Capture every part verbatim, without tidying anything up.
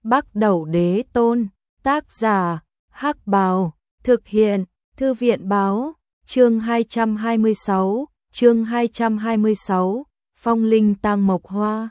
Bắc Đẩu Đế Tôn, tác giả, Hắc Bào, thực hiện, Thư viện báo, chương hai trăm hai mươi sáu, chương hai trăm hai mươi sáu, Phong Linh Tang Mộc Hoa.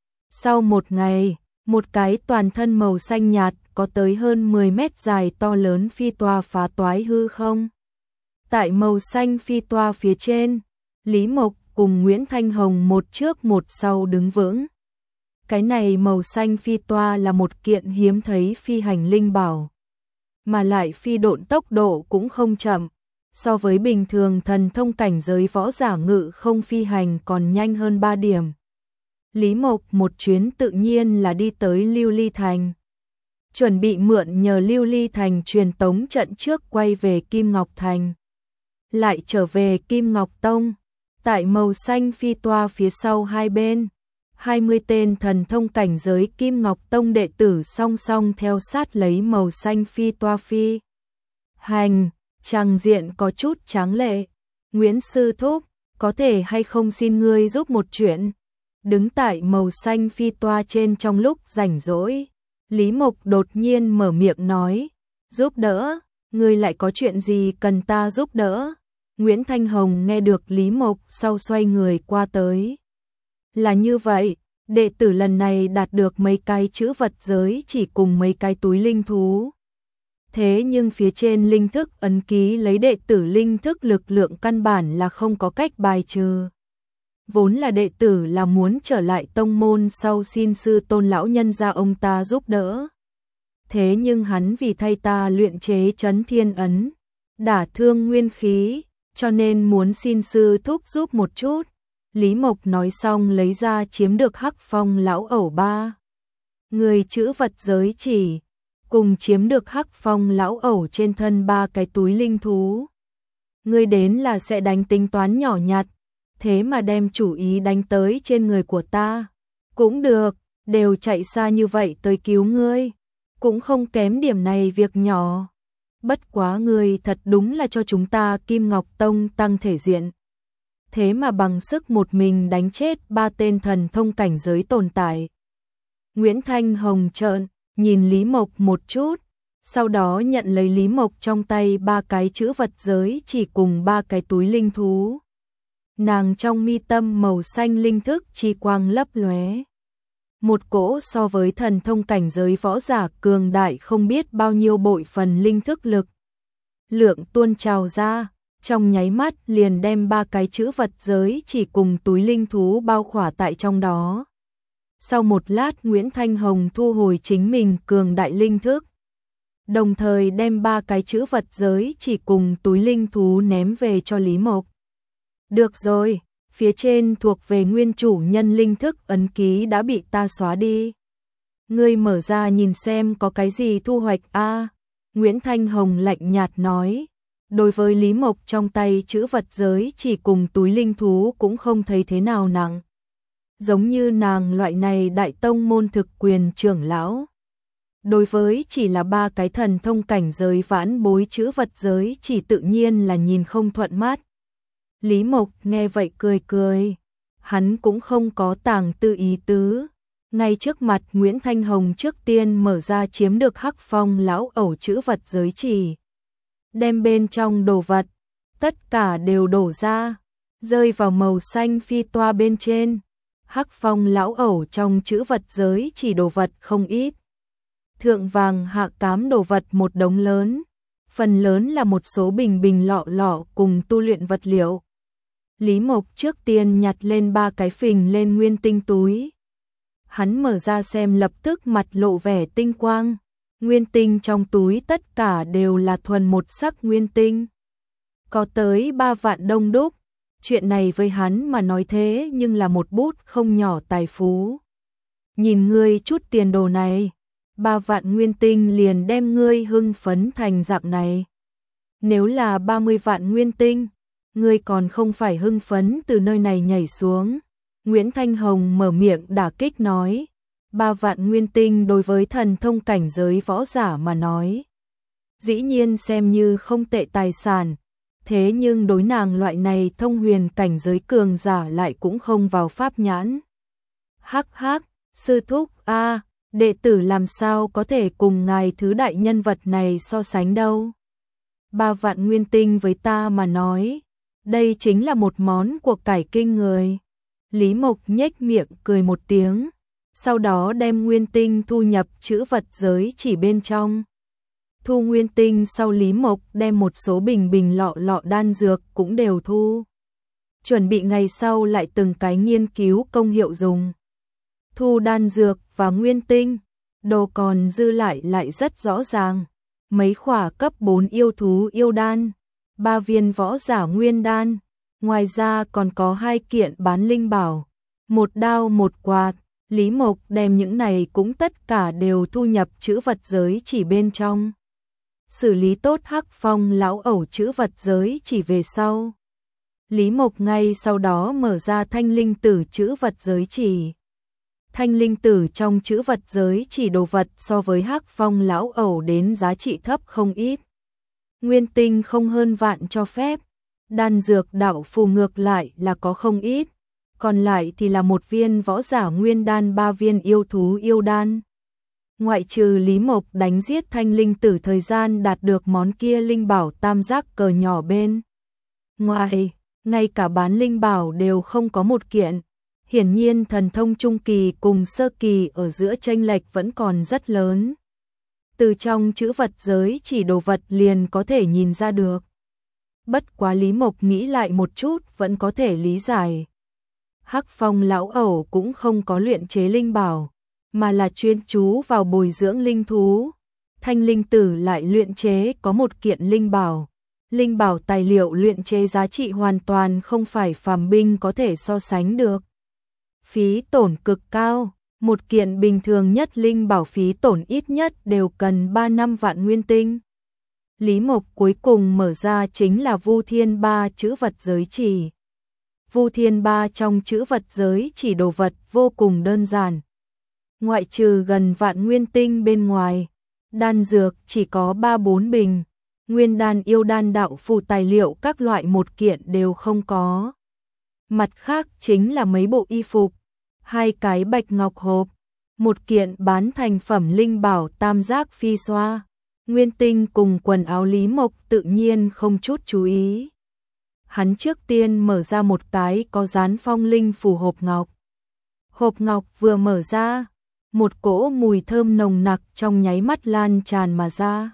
Sau một ngày, một cái toàn thân màu xanh nhạt có tới hơn mười mét dài to lớn phi toa phá toái hư không. Tại màu xanh phi toa phía trên, Lý Mộc cùng Nguyễn Thanh Hồng một trước một sau đứng vững. Cái này màu xanh phi toa là một kiện hiếm thấy phi hành linh bảo, mà lại phi độn tốc độ cũng không chậm, so với bình thường thần thông cảnh giới võ giả ngự không phi hành còn nhanh hơn ba điểm. Lý Mộc một chuyến tự nhiên là đi tới Lưu Ly Thành, chuẩn bị mượn nhờ Lưu Ly Thành truyền tống trận trước quay về Kim Ngọc Thành, lại trở về Kim Ngọc Tông. Tại màu xanh phi toa phía sau hai bên, hai mươi tên thần thông cảnh giới Kim Ngọc Tông đệ tử song song theo sát lấy màu xanh phi toa phi hành, tràng diện có chút tráng lệ. Nguyễn sư thúc, có thể hay không xin ngươi giúp một chuyện? Đứng tại màu xanh phi toa trên trong lúc rảnh rỗi, Lý Mộc đột nhiên mở miệng nói, giúp đỡ, ngươi lại có chuyện gì cần ta giúp đỡ? Nguyễn Thanh Hồng nghe được Lý Mộc sau xoay người qua tới. Là như vậy, đệ tử lần này đạt được mấy cái chữ vật giới chỉ cùng mấy cái túi linh thú. Thế nhưng phía trên linh thức ấn ký lấy đệ tử linh thức lực lượng căn bản là không có cách bài trừ. Vốn là đệ tử là muốn trở lại tông môn sau xin sư tôn lão nhân gia ông ta giúp đỡ. Thế nhưng hắn vì thay ta luyện chế chấn thiên ấn, đả thương nguyên khí, cho nên muốn xin sư thúc giúp một chút. Lý Mộc nói xong lấy ra chiếm được Hắc Phong lão ẩu ba người chữ vật giới chỉ, cùng chiếm được Hắc Phong lão ẩu trên thân ba cái túi linh thú. Ngươi đến là sẽ đánh tính toán nhỏ nhặt, thế mà đem chủ ý đánh tới trên người của ta. Cũng được, đều chạy xa như vậy tới cứu ngươi, cũng không kém điểm này việc nhỏ. Bất quá ngươi thật đúng là cho chúng ta Kim Ngọc Tông tăng thể diện. Thế mà bằng sức một mình đánh chết ba tên thần thông cảnh giới tồn tại. Nguyễn Thanh Hồng trợn nhìn Lý Mộc một chút, sau đó nhận lấy Lý Mộc trong tay ba cái chữ vật giới chỉ cùng ba cái túi linh thú. Nàng trong mi tâm màu xanh linh thức chi quang lấp lóe. Một cỗ so với thần thông cảnh giới võ giả cường đại không biết bao nhiêu bội phần linh thức lực lượng tuôn trào ra, trong nháy mắt liền đem ba cái chữ vật giới chỉ cùng túi linh thú bao khỏa tại trong đó. Sau một lát Nguyễn Thanh Hồng thu hồi chính mình cường đại linh thức, đồng thời đem ba cái chữ vật giới chỉ cùng túi linh thú ném về cho Lý Mộc. Được rồi, phía trên thuộc về nguyên chủ nhân linh thức ấn ký đã bị ta xóa đi. Ngươi mở ra nhìn xem có cái gì thu hoạch a? À, Nguyễn Thanh Hồng lạnh nhạt nói. Đối với Lý Mộc trong tay chữ vật giới chỉ cùng túi linh thú cũng không thấy thế nào nặng. Giống như nàng loại này đại tông môn thực quyền trưởng lão. Đối với chỉ là ba cái thần thông cảnh giới vãn bối chữ vật giới chỉ tự nhiên là nhìn không thuận mắt. Lý Mộc nghe vậy cười cười, hắn cũng không có tàng tư ý tứ. Ngay trước mặt Nguyễn Thanh Hồng trước tiên mở ra chiếm được Hắc Phong lão ẩu chữ vật giới chỉ. Đem bên trong đồ vật, tất cả đều đổ ra, rơi vào màu xanh phi toa bên trên. Hắc Phong lão ẩu trong chữ vật giới chỉ đồ vật không ít. Thượng vàng hạ cám đồ vật một đống lớn, phần lớn là một số bình bình lọ lọ cùng tu luyện vật liệu. Lý Mộc trước tiên nhặt lên ba cái phình lên nguyên tinh túi. Hắn mở ra xem lập tức mặt lộ vẻ tinh quang. Nguyên tinh trong túi tất cả đều là thuần một sắc nguyên tinh. Có tới ba vạn đông đúc. Chuyện này với hắn mà nói thế nhưng là một bút không nhỏ tài phú. Nhìn ngươi chút tiền đồ này, ba vạn nguyên tinh liền đem ngươi hưng phấn thành dạng này. Nếu là ba mươi vạn nguyên tinh, ngươi còn không phải hưng phấn từ nơi này nhảy xuống. Nguyễn Thanh Hồng mở miệng đả kích nói. Ba vạn nguyên tinh đối với thần thông cảnh giới võ giả mà nói, dĩ nhiên xem như không tệ tài sản, thế nhưng đối nàng loại này thông huyền cảnh giới cường giả lại cũng không vào pháp nhãn. Hắc hắc, sư thúc a, đệ tử làm sao có thể cùng ngài thứ đại nhân vật này so sánh đâu. Ba vạn nguyên tinh với ta mà nói, đây chính là một món của cải kinh người. Lý Mộc nhếch miệng cười một tiếng, sau đó đem nguyên tinh thu nhập trữ vật giới chỉ bên trong. Thu nguyên tinh sau, Lý Mộc đem một số bình bình lọ lọ đan dược cũng đều thu. Chuẩn bị ngày sau lại từng cái nghiên cứu công hiệu dùng. Thu đan dược và nguyên tinh, đồ còn dư lại lại rất rõ ràng. Mấy khỏa cấp bốn yêu thú yêu đan, ba viên võ giả nguyên đan, ngoài ra còn có hai kiện bán linh bảo, một đao một quạt. Lý Mộc đem những này cũng tất cả đều thu nhập trữ vật giới chỉ bên trong. Xử lý tốt Hắc Phong lão ẩu trữ vật giới chỉ về sau, Lý Mộc ngay sau đó mở ra thanh linh tử trữ vật giới chỉ. Thanh linh tử trong trữ vật giới chỉ đồ vật so với Hắc Phong lão ẩu đến giá trị thấp không ít. Nguyên tinh không hơn vạn cho phép, đan dược đạo phù ngược lại là có không ít, còn lại thì là một viên võ giả nguyên đan, ba viên yêu thú yêu đan. Ngoại trừ Lý Mộc đánh giết thanh linh tử thời gian đạt được món kia linh bảo tam giác cờ nhỏ bên ngoài, ngay cả bán linh bảo đều không có một kiện. Hiển nhiên thần thông trung kỳ cùng sơ kỳ ở giữa chênh lệch vẫn còn rất lớn. Từ trong trữ vật giới chỉ đồ vật liền có thể nhìn ra được. Bất quá Lý Mộc nghĩ lại một chút vẫn có thể lý giải. Hắc Phong lão ẩu cũng không có luyện chế linh bảo, mà là chuyên chú vào bồi dưỡng linh thú. Thanh linh tử lại luyện chế có một kiện linh bảo. Linh bảo tài liệu luyện chế giá trị hoàn toàn không phải phàm binh có thể so sánh được. Phí tổn cực cao, một kiện bình thường nhất linh bảo phí tổn ít nhất đều cần ba năm vạn nguyên tinh. Lý Mộc cuối cùng mở ra chính là Vu Thiên Ba trữ vật giới chỉ. Vu Thiên Ba trong trữ vật giới chỉ đồ vật vô cùng đơn giản. Ngoại trừ gần vạn nguyên tinh bên ngoài, đan dược chỉ có ba bốn bình, nguyên đan yêu đan đạo phù tài liệu các loại một kiện đều không có. Mặt khác chính là mấy bộ y phục, hai cái bạch ngọc hộp, một kiện bán thành phẩm linh bảo tam giác phi xoa, nguyên tinh cùng quần áo. Lý Mộc tự nhiên không chút chú ý. Hắn trước tiên mở ra một cái có dán phong linh phù hộp ngọc. Hộp ngọc vừa mở ra, một cỗ mùi thơm nồng nặc trong nháy mắt lan tràn mà ra.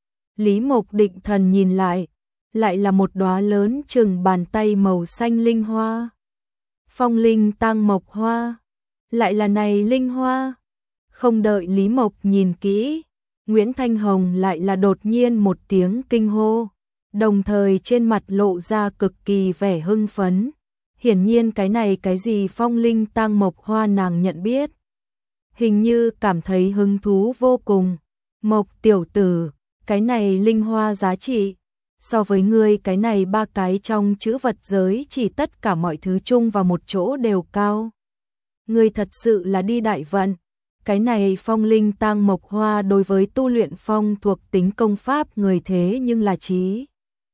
Lý Mộc định thần nhìn lại, lại là một đóa lớn chừng bàn tay màu xanh linh hoa. Phong linh tang mộc hoa, lại là này linh hoa. Không đợi Lý Mộc nhìn kỹ, Nguyễn Thanh Hồng lại là đột nhiên một tiếng kinh hô, đồng thời trên mặt lộ ra cực kỳ vẻ hưng phấn. Hiển nhiên cái này cái gì phong linh tang mộc hoa nàng nhận biết. Hình như cảm thấy hứng thú vô cùng. Mộc tiểu tử, cái này linh hoa giá trị so với ngươi cái này ba cái trong chữ vật giới chỉ tất cả mọi thứ chung vào một chỗ đều cao. Ngươi thật sự là đi đại vận. Cái này phong linh tang mộc hoa đối với tu luyện phong thuộc tính công pháp người thế nhưng là trí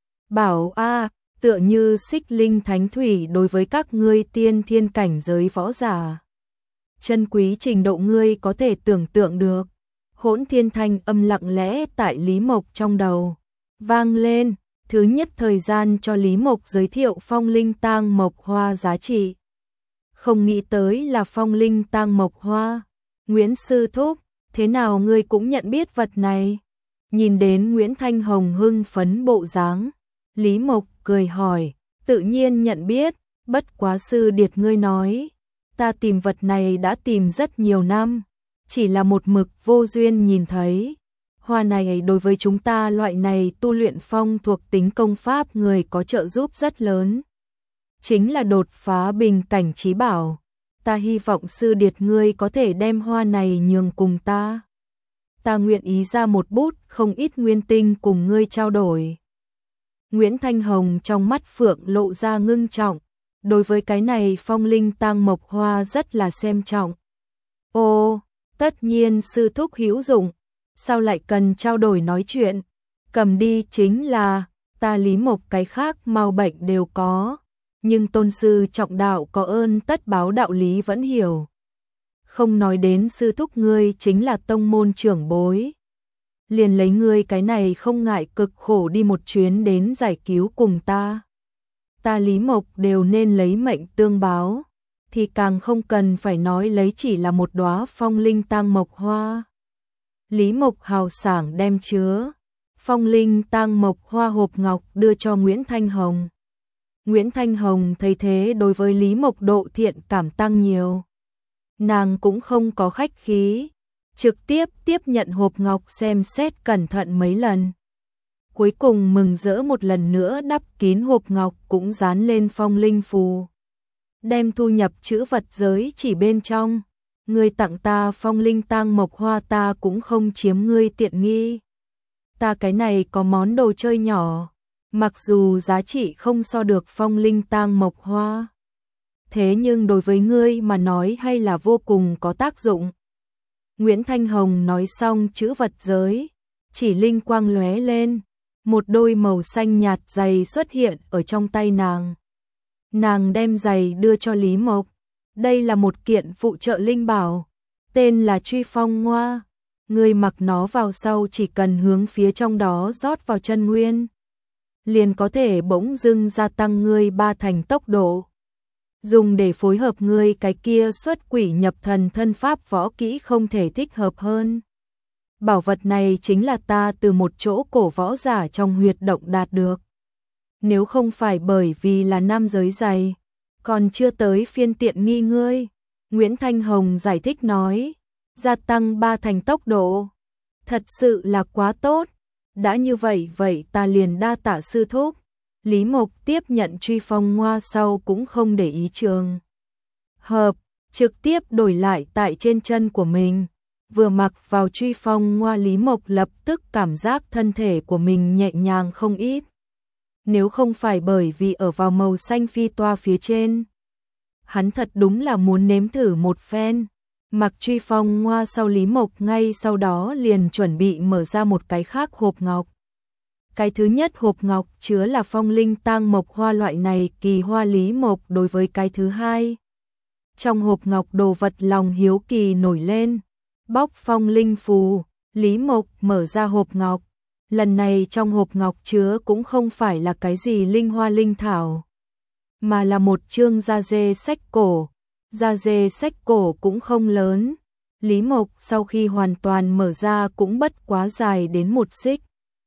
bảo a, tựa như xích linh thánh thủy đối với các ngươi tiên thiên cảnh giới võ giả. Chân quý trình độ ngươi có thể tưởng tượng được. Hỗn thiên thanh âm lặng lẽ tại Lý Mộc trong đầu vang lên, thứ nhất thời gian cho Lý Mộc giới thiệu phong linh tang mộc hoa giá trị. Không nghĩ tới là phong linh tang mộc hoa. Nguyễn sư thúc, thế nào ngươi cũng nhận biết vật này? Nhìn đến Nguyễn Thanh Hồng hưng phấn bộ dáng, Lý Mộc cười hỏi, tự nhiên nhận biết, bất quá sư điệt ngươi nói, ta tìm vật này đã tìm rất nhiều năm, chỉ là một mực vô duyên nhìn thấy. Hoa này đối với chúng ta loại này tu luyện phong thuộc tính công pháp người có trợ giúp rất lớn. Chính là đột phá bình cảnh trí bảo. Ta hy vọng sư điệt ngươi có thể đem hoa này nhường cùng ta. Ta nguyện ý ra một bút không ít nguyên tinh cùng ngươi trao đổi. Nguyễn Thanh Hồng trong mắt phượng lộ ra ngưng trọng. Đối với cái này phong linh tang mộc hoa rất là xem trọng. Ô, tất nhiên sư thúc hữu dụng. Sao lại cần trao đổi nói chuyện? Cầm đi chính là, ta Lý Mộc cái khác mau bệnh đều có. Nhưng tôn sư trọng đạo có ơn tất báo đạo lý vẫn hiểu. không nói đến sư thúc ngươi chính là tông môn trưởng bối. Liền lấy ngươi cái này không ngại cực khổ đi một chuyến đến giải cứu cùng ta. Ta Lý Mộc đều nên lấy mệnh tương báo, thì càng không cần phải nói lấy chỉ là một đóa phong linh tang mộc hoa. Lý Mộc hào sảng đem chứa phong linh tang mộc hoa hộp ngọc đưa cho Nguyễn Thanh Hồng. Nguyễn Thanh Hồng thấy thế đối với Lý Mộc độ thiện cảm tăng nhiều. Nàng cũng không có khách khí, trực tiếp tiếp nhận hộp ngọc xem xét cẩn thận mấy lần. Cuối cùng mừng rỡ một lần nữa đắp kín hộp ngọc cũng dán lên phong linh phù. Đem thu nhập chữ vật giới chỉ bên trong. Ngươi tặng ta phong linh tang mộc hoa ta cũng không chiếm ngươi tiện nghi. Ta cái này có món đồ chơi nhỏ, mặc dù giá trị không so được phong linh tang mộc hoa. Thế nhưng đối với ngươi mà nói hay là vô cùng có tác dụng. Nguyễn Thanh Hồng nói xong chữ vật giới, chỉ linh quang lóe lên, một đôi màu xanh nhạt giày xuất hiện ở trong tay nàng. Nàng đem giày đưa cho Lý Mộc. Đây là một kiện phụ trợ linh bảo, tên là Truy Phong Ngoa. Ngươi mặc nó vào sau chỉ cần hướng phía trong đó rót vào chân nguyên, liền có thể bỗng dưng gia tăng ngươi ba thành tốc độ. Dùng để phối hợp ngươi cái kia xuất quỷ nhập thần thân pháp võ kỹ không thể thích hợp hơn. Bảo vật này chính là ta từ một chỗ cổ võ giả trong huyệt động đạt được. Nếu không phải bởi vì là nam giới dày, còn chưa tới phiên tiện nghi ngươi. Nguyễn Thanh Hồng giải thích nói, gia tăng ba thành tốc độ. Thật sự là quá tốt. Đã như vậy vậy ta liền đa tạ sư thúc. Lý Mộc tiếp nhận Truy Phong Ngoa sau cũng không để ý trường hợp, trực tiếp đổi lại tại trên chân của mình. Vừa mặc vào Truy Phong Ngoa Lý Mộc lập tức cảm giác thân thể của mình nhẹ nhàng không ít. Nếu không phải bởi vì ở vào màu xanh phi toa phía trên, hắn thật đúng là muốn nếm thử một phen. Mặc Truy Phong Ngoa sau Lý Mộc ngay sau đó liền chuẩn bị mở ra một cái khác hộp ngọc. Cái thứ nhất hộp ngọc chứa là phong linh tang mộc hoa loại này kỳ hoa. Lý Mộc đối với cái thứ hai. Trong hộp ngọc đồ vật lòng hiếu kỳ nổi lên. Bóc phong linh phù, Lý Mộc mở ra hộp ngọc. Lần này trong hộp ngọc chứa cũng không phải là cái gì linh hoa linh thảo, mà là một chương da dê sách cổ. Da dê sách cổ cũng không lớn. Lý Mộc sau khi hoàn toàn mở ra cũng bất quá dài đến một xích.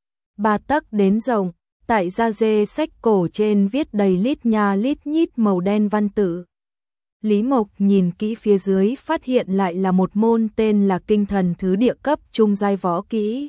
Ba tấc đến rộng, tại da dê sách cổ trên viết đầy lít nha lít nhít màu đen văn tự. Lý Mộc nhìn kỹ phía dưới phát hiện lại là một môn tên là Kinh Thần Thứ địa cấp trung giai võ kỹ.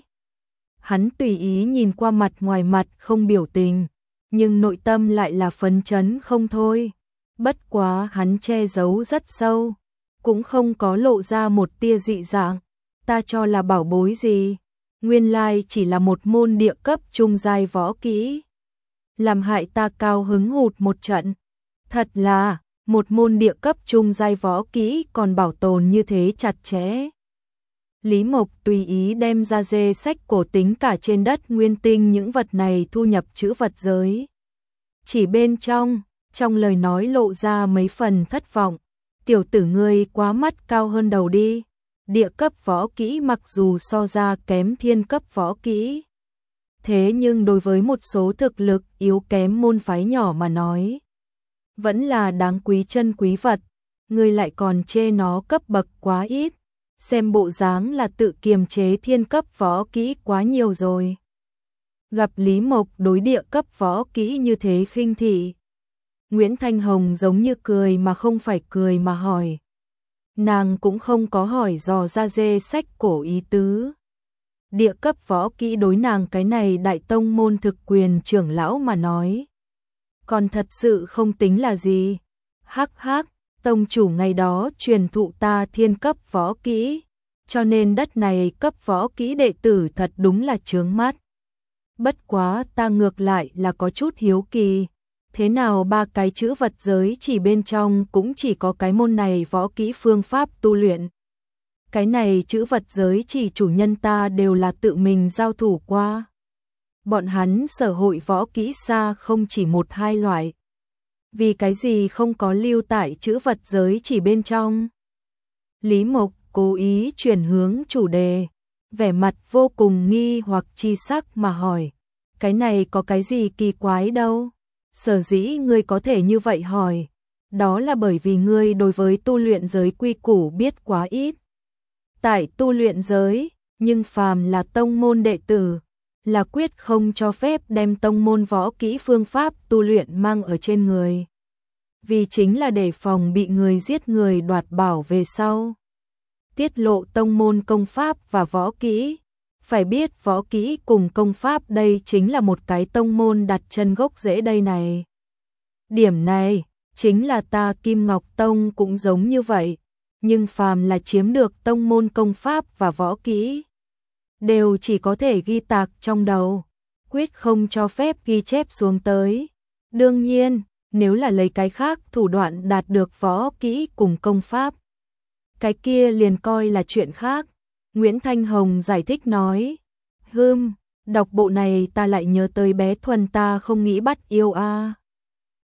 Hắn tùy ý nhìn qua mặt ngoài mặt không biểu tình, nhưng nội tâm lại là phấn chấn không thôi. Bất quá hắn che giấu rất sâu, cũng không có lộ ra một tia dị dạng. Ta cho là bảo bối gì, nguyên lai chỉ là một môn địa cấp trung giai võ kỹ. Làm hại ta cao hứng hụt một trận. Thật là, một môn địa cấp trung giai võ kỹ còn bảo tồn như thế chặt chẽ. Lý Mộc tùy ý đem ra dê sách cổ tính cả trên đất nguyên tinh những vật này thu nhập chữ vật giới. Chỉ bên trong, trong lời nói lộ ra mấy phần thất vọng. Tiểu tử ngươi quá mắt cao hơn đầu đi. Địa cấp võ kỹ mặc dù so ra kém thiên cấp võ kỹ, thế nhưng đối với một số thực lực yếu kém môn phái nhỏ mà nói, vẫn là đáng quý chân quý vật. Ngươi lại còn chê nó cấp bậc quá ít, xem bộ dáng là tự kiềm chế thiên cấp võ kỹ quá nhiều rồi. Gặp Lý Mộc đối địa cấp võ kỹ như thế khinh thị, Nguyễn Thanh Hồng giống như cười mà không phải cười mà hỏi. Nàng cũng không có hỏi dò ra dê sách cổ ý tứ. Địa cấp võ kỹ đối nàng cái này đại tông môn thực quyền trưởng lão mà nói, còn thật sự không tính là gì. Hắc hắc, tông chủ ngày đó truyền thụ ta thiên cấp võ kỹ, cho nên đất này cấp võ kỹ đệ tử thật đúng là chướng mắt. Bất quá ta ngược lại là có chút hiếu kỳ. Thế nào ba cái chữ vật giới chỉ bên trong cũng chỉ có cái môn này võ kỹ phương pháp tu luyện. Cái này chữ vật giới chỉ chủ nhân ta đều là tự mình giao thủ qua. Bọn hắn sở hội võ kỹ xa không chỉ một hai loại. Vì cái gì không có lưu tại chữ vật giới chỉ bên trong? Lý Mộc cố ý chuyển hướng chủ đề, vẻ mặt vô cùng nghi hoặc chi sắc mà hỏi, cái này có cái gì kỳ quái đâu? Sở dĩ ngươi có thể như vậy hỏi, đó là bởi vì ngươi đối với tu luyện giới quy củ biết quá ít. Tại tu luyện giới, nhưng phàm là tông môn đệ tử, là quyết không cho phép đem tông môn võ kỹ phương pháp tu luyện mang ở trên người. Vì chính là để phòng bị người giết người đoạt bảo về sau. Tiết lộ tông môn công pháp và võ kỹ. Phải biết võ kỹ cùng công pháp đây chính là một cái tông môn đặt chân gốc rễ đây này. Điểm này, chính là ta Kim Ngọc Tông cũng giống như vậy. Nhưng phàm là chiếm được tông môn công pháp và võ kỹ, đều chỉ có thể ghi tạc trong đầu, quyết không cho phép ghi chép xuống tới. Đương nhiên, nếu là lấy cái khác thủ đoạn đạt được võ kỹ cùng công pháp, cái kia liền coi là chuyện khác. Nguyễn Thanh Hồng giải thích nói, hừm, đọc bộ này ta lại nhớ tới bé Thuần ta không nghĩ bắt yêu a.